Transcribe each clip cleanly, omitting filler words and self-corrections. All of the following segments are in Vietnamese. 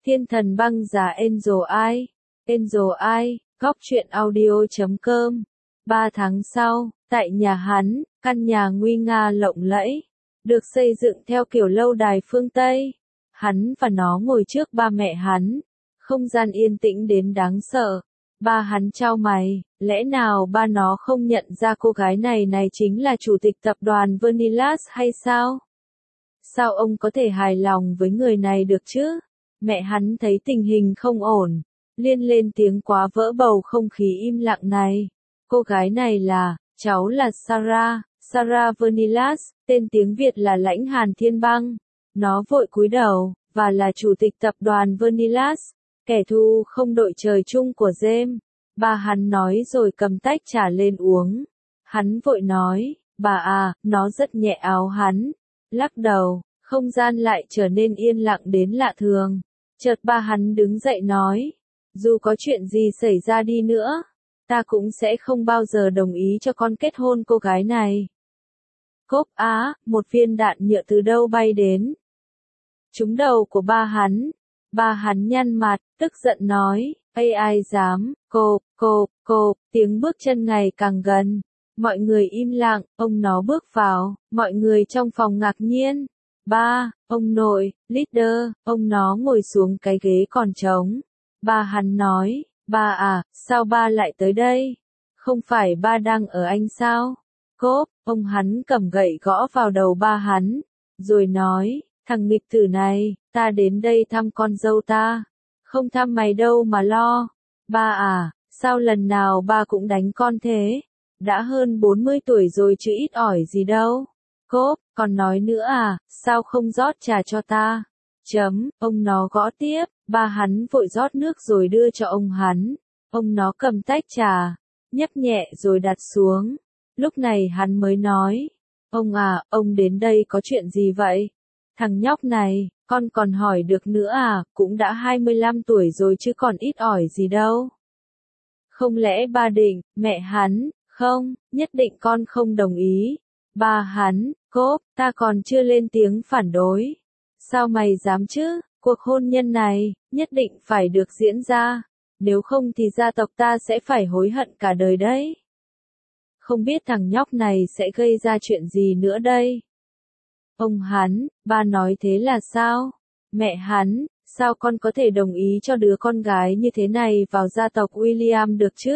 Thiên thần băng giá Angel Eye, góc truyện audio.com. 3 tháng sau, tại nhà hắn, căn nhà nguy nga lộng lẫy, được xây dựng theo kiểu lâu đài phương Tây. Hắn và nó ngồi trước ba mẹ hắn, không gian yên tĩnh đến đáng sợ. Ba hắn chau mày, lẽ nào ba nó không nhận ra cô gái này chính là chủ tịch tập đoàn Vernilas hay sao? Sao ông có thể hài lòng với người này được chứ? Mẹ hắn thấy tình hình không ổn, liền lên tiếng quá vỡ bầu không khí im lặng này. Cô gái này cháu là Sarah Vernilas, tên tiếng Việt là Lãnh Hàn Thiên Băng. Nó vội cúi đầu, và là chủ tịch tập đoàn Vernilas, kẻ thù không đội trời chung của James. Ba hắn nói rồi cầm tách trà lên uống. Hắn vội nói, bà à, nó rất nhẹ áo hắn. Lắc đầu, không gian lại trở nên yên lặng đến lạ thường. Chợt ba hắn đứng dậy nói, dù có chuyện gì xảy ra đi nữa, ta cũng sẽ không bao giờ đồng ý cho con kết hôn cô gái này. Cốp á, một viên đạn nhựa từ đâu bay đến. Trúng đầu của ba hắn. Ba hắn nhăn mặt, tức giận nói, ai dám, cô, tiếng bước chân ngày càng gần. Mọi người im lặng, ông nó bước vào, mọi người trong phòng ngạc nhiên. Ba, ông nội, leader, ông nó ngồi xuống cái ghế còn trống. Ba hắn nói, ba à, sao ba lại tới đây? Không phải ba đang ở Anh sao? Cốp, ông hắn cầm gậy gõ vào đầu ba hắn, rồi nói, thằng nghịch tử này, ta đến đây thăm con dâu ta. Không thăm mày đâu mà lo. Ba à, sao lần nào ba cũng đánh con thế? Đã hơn 40 tuổi rồi chứ ít ỏi gì đâu. Cốp, còn nói nữa à, sao không rót trà cho ta? Ông nó gõ tiếp, ba hắn vội rót nước rồi đưa cho ông hắn. Ông nó cầm tách trà, nhấp nhẹ rồi đặt xuống. Lúc này hắn mới nói, ông à, ông đến đây có chuyện gì vậy? Thằng nhóc này, con còn hỏi được nữa à, cũng đã 25 tuổi rồi chứ còn ít ỏi gì đâu. Không lẽ ba định, mẹ hắn, không, nhất định con không đồng ý. Ba hắn, Cốp, ta còn chưa lên tiếng phản đối. Sao mày dám chứ, cuộc hôn nhân này, nhất định phải được diễn ra. Nếu không thì gia tộc ta sẽ phải hối hận cả đời đấy. Không biết thằng nhóc này sẽ gây ra chuyện gì nữa đây. Ông hắn, ba nói thế là sao? Mẹ hắn, sao con có thể đồng ý cho đứa con gái như thế này vào gia tộc William được chứ?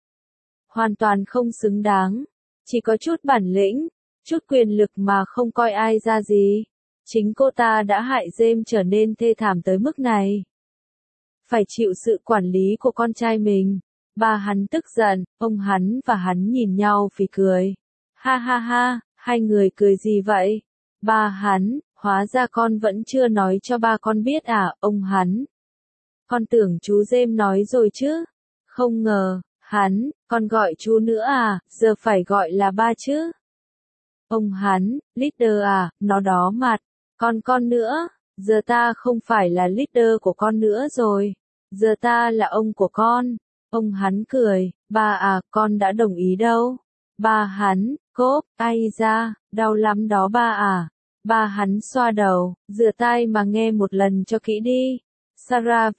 Hoàn toàn không xứng đáng. Chỉ có chút bản lĩnh, chút quyền lực mà không coi ai ra gì. Chính cô ta đã hại James trở nên thê thảm tới mức này. Phải chịu sự quản lý của con trai mình. Ba hắn tức giận, ông hắn và hắn nhìn nhau phì cười. Ha ha ha, hai người cười gì vậy? Ba hắn, hóa ra con vẫn chưa nói cho ba con biết à, ông hắn. Con tưởng chú James nói rồi chứ. Không ngờ, hắn, con gọi chú nữa à, giờ phải gọi là ba chứ. Ông hắn, leader à, nó đó mặt. Con nữa, giờ ta không phải là leader của con nữa rồi. Giờ ta là ông của con. Ông hắn cười, ba à, con đã đồng ý đâu. Ba hắn, Cốp, ai da, đau lắm đó ba à. Ba hắn xoa đầu, rửa tai mà nghe một lần cho kỹ đi. Sarah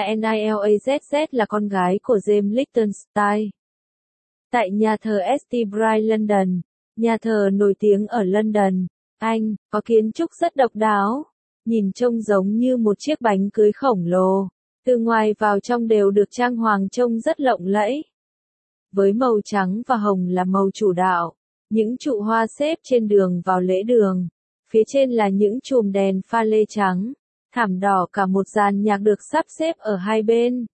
Vernilas là con gái của James Lichtenstein. Tại nhà thờ St. Bright London, nhà thờ nổi tiếng ở London, Anh, có kiến trúc rất độc đáo. Nhìn trông giống như một chiếc bánh cưới khổng lồ. Từ ngoài vào trong đều được trang hoàng trông rất lộng lẫy. Với màu trắng và hồng là màu chủ đạo. Những trụ hoa xếp trên đường vào lễ đường. Phía trên là những chùm đèn pha lê trắng. Thảm đỏ cả một dàn nhạc được sắp xếp ở hai bên.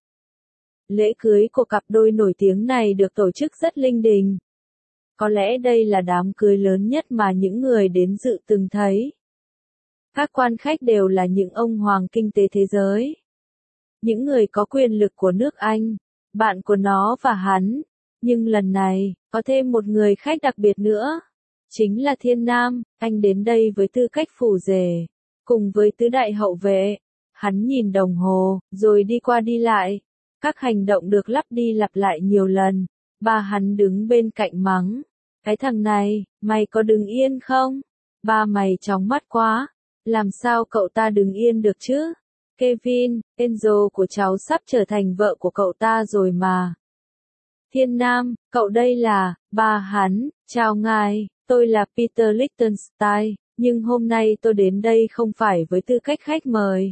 Lễ cưới của cặp đôi nổi tiếng này được tổ chức rất linh đình. Có lẽ đây là đám cưới lớn nhất mà những người đến dự từng thấy. Các quan khách đều là những ông hoàng kinh tế thế giới. Những người có quyền lực của nước Anh, bạn của nó và hắn. Nhưng lần này, có thêm một người khách đặc biệt nữa. Chính là Thiên Nam, anh đến đây với tư cách phù rể, cùng với tứ đại hậu vệ. Hắn nhìn đồng hồ, rồi đi qua đi lại. Các hành động được lặp đi lặp lại nhiều lần. Ba hắn đứng bên cạnh mắng. Cái thằng này, mày có đứng yên không? Ba mày chóng mắt quá. Làm sao cậu ta đứng yên được chứ? Kevin, Angel của cháu sắp trở thành vợ của cậu ta rồi mà. Thiên Nam, cậu đây là, ba hắn, chào ngài, tôi là Peter Lichtenstein, nhưng hôm nay tôi đến đây không phải với tư cách khách mời,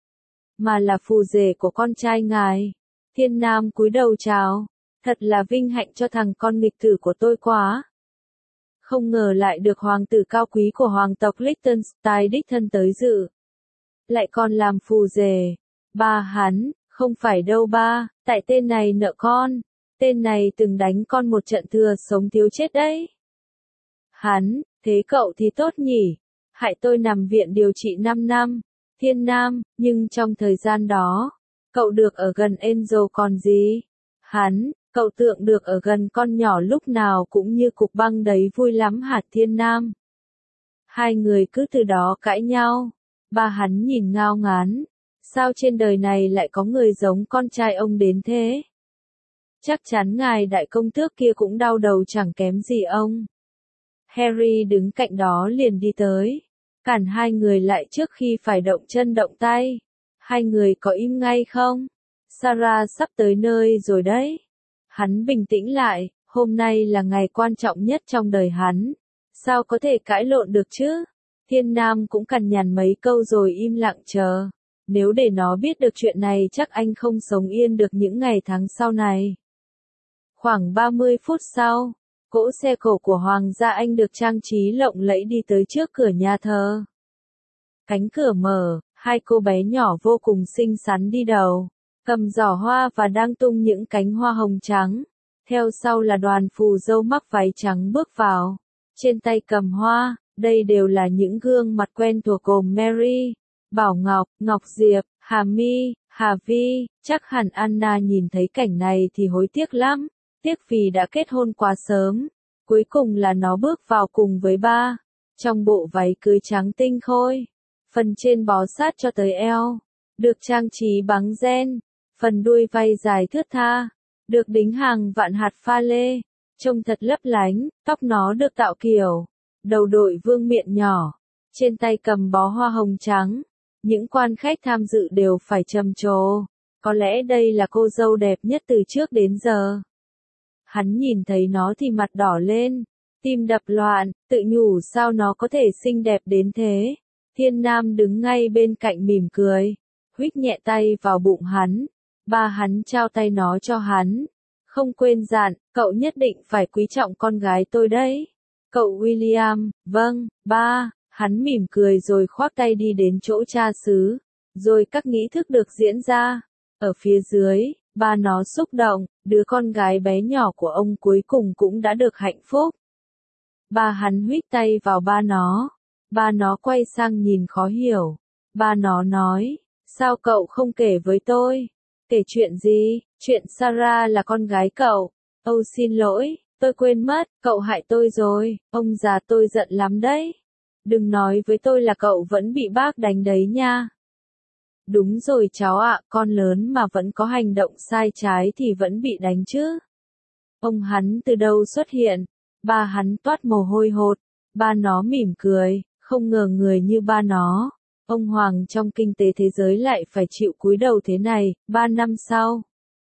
mà là phù rể của con trai ngài. Thiên Nam cúi đầu chào, thật là vinh hạnh cho thằng con nghịch tử của tôi quá. Không ngờ lại được hoàng tử cao quý của hoàng tộc Liechtenstein đích thân tới dự. Lại còn làm phù rể. Ba hắn, không phải đâu ba, tại tên này nợ con. Tên này từng đánh con một trận thừa sống thiếu chết đấy. Hắn, thế cậu thì tốt nhỉ. Hại tôi nằm viện điều trị 5 năm. Thiên Nam, nhưng trong thời gian đó, cậu được ở gần Angel còn gì? Hắn, cậu tượng được ở gần con nhỏ lúc nào cũng như cục băng đấy vui lắm hả Thiên Nam? Hai người cứ từ đó cãi nhau. Ba hắn nhìn ngao ngán. Sao trên đời này lại có người giống con trai ông đến thế? Chắc chắn ngài đại công tước kia cũng đau đầu chẳng kém gì ông. Harry đứng cạnh đó liền đi tới. Cản hai người lại trước khi phải động chân động tay. Hai người có im ngay không? Sarah sắp tới nơi rồi đấy. Hắn bình tĩnh lại, hôm nay là ngày quan trọng nhất trong đời hắn. Sao có thể cãi lộn được chứ? Thiên Nam cũng cằn nhằn mấy câu rồi im lặng chờ. Nếu để nó biết được chuyện này chắc anh không sống yên được những ngày tháng sau này. Khoảng 30 phút sau, cỗ xe cổ của Hoàng gia Anh được trang trí lộng lẫy đi tới trước cửa nhà thờ. Cánh cửa mở, hai cô bé nhỏ vô cùng xinh xắn đi đầu, cầm giỏ hoa và đang tung những cánh hoa hồng trắng. Theo sau là đoàn phù dâu mắc váy trắng bước vào, trên tay cầm hoa, đây đều là những gương mặt quen thuộc gồm Mary, Bảo Ngọc, Ngọc Diệp, Hà My, Hà Vi. Chắc hẳn Anna nhìn thấy cảnh này thì hối tiếc lắm, tiếc vì đã kết hôn quá sớm. Cuối cùng là nó bước vào cùng với ba, trong bộ váy cưới trắng tinh khôi, phần trên bó sát cho tới eo, được trang trí bằng ren, phần đuôi vai dài thướt tha, được đính hàng vạn hạt pha lê, trông thật lấp lánh. Tóc nó được tạo kiểu, đầu đội vương miện nhỏ, trên tay cầm bó hoa hồng trắng. Những quan khách tham dự đều phải trầm trồ, có lẽ đây là cô dâu đẹp nhất từ trước đến giờ. Hắn nhìn thấy nó thì mặt đỏ lên, tim đập loạn, tự nhủ sao nó có thể xinh đẹp đến thế. Thiên Nam đứng ngay bên cạnh mỉm cười, huých nhẹ tay vào bụng hắn. Ba hắn trao tay nó cho hắn. Không quên dặn, cậu nhất định phải quý trọng con gái tôi đấy. Cậu William, vâng, ba. Hắn mỉm cười rồi khoác tay đi đến chỗ cha xứ. Rồi các nghi thức được diễn ra. Ở phía dưới, ba nó xúc động, đứa con gái bé nhỏ của ông cuối cùng cũng đã được hạnh phúc. Ba hắn huých tay vào ba nó. Ba nó quay sang nhìn khó hiểu. Ba nó nói, sao cậu không kể với tôi? Kể chuyện gì? Chuyện Sarah là con gái cậu. Âu xin lỗi, tôi quên mất, cậu hại tôi rồi, ông già tôi giận lắm đấy. Đừng nói với tôi là cậu vẫn bị bác đánh đấy nha. Đúng rồi cháu ạ, con lớn mà vẫn có hành động sai trái thì vẫn bị đánh chứ. Ông hắn từ đâu xuất hiện? Ba hắn toát mồ hôi hột. Ba nó mỉm cười, không ngờ người như ba nó, ông hoàng trong kinh tế thế giới lại phải chịu cúi đầu thế này. 3 năm sau.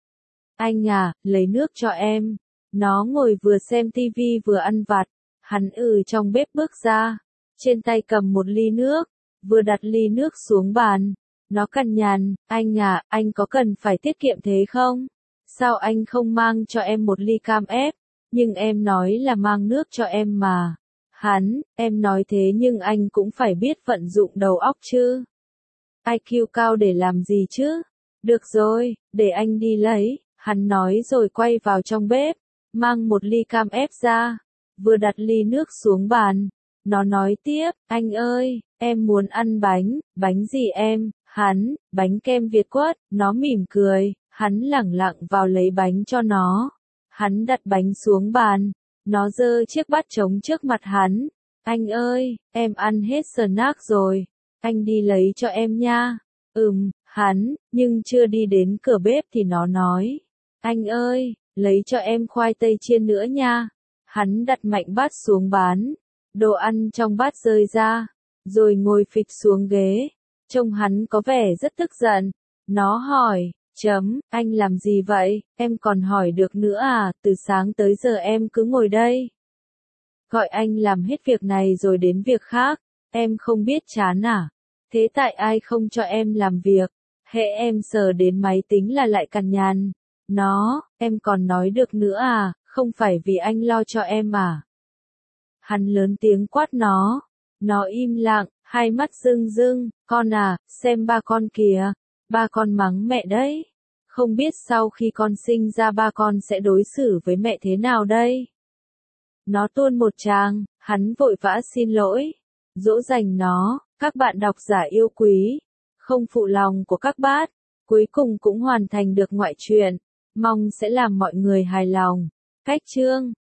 Anh à, lấy nước cho em. Nó ngồi vừa xem tivi vừa ăn vặt. Hắn trong bếp bước ra. Trên tay cầm một ly nước, vừa đặt ly nước xuống bàn. Nó cằn nhằn, anh à, anh có cần phải tiết kiệm thế không? Sao anh không mang cho em một ly cam ép? Nhưng em nói là mang nước cho em mà. Hắn, em nói thế nhưng anh cũng phải biết vận dụng đầu óc chứ. IQ cao để làm gì chứ? Được rồi, để anh đi lấy. Hắn nói rồi quay vào trong bếp, mang một ly cam ép ra, vừa đặt ly nước xuống bàn. Nó nói tiếp, anh ơi, em muốn ăn bánh gì em? Hắn, bánh kem Việt Quất. Nó mỉm cười, hắn lẳng lặng vào lấy bánh cho nó. Hắn đặt bánh xuống bàn, nó giơ chiếc bát trống trước mặt hắn. Anh ơi, em ăn hết snack rồi, anh đi lấy cho em nha. Hắn, nhưng chưa đi đến cửa bếp thì nó nói. Anh ơi, lấy cho em khoai tây chiên nữa nha. Hắn đặt mạnh bát xuống bàn, đồ ăn trong bát rơi ra, rồi ngồi phịch xuống ghế. Trông hắn có vẻ rất tức giận. Nó hỏi, anh làm gì vậy, em còn hỏi được nữa à, từ sáng tới giờ em cứ ngồi đây. Gọi anh làm hết việc này rồi đến việc khác, em không biết chán à? Thế tại ai không cho em làm việc? Hễ em sờ đến máy tính là lại cằn nhằn. Em còn nói được nữa à, không phải vì anh lo cho em à? Hắn lớn tiếng quát nó. Nó im lặng, hai mắt rưng rưng, con à, xem ba con kìa. Ba con mắng mẹ đấy. Không biết sau khi con sinh ra ba con sẽ đối xử với mẹ thế nào đây? Nó tuôn một tràng, hắn vội vã xin lỗi. Dỗ dành nó, các bạn độc giả yêu quý. Không phụ lòng của các bác. Cuối cùng cũng hoàn thành được ngoại truyện. Mong sẽ làm mọi người hài lòng. Cách chương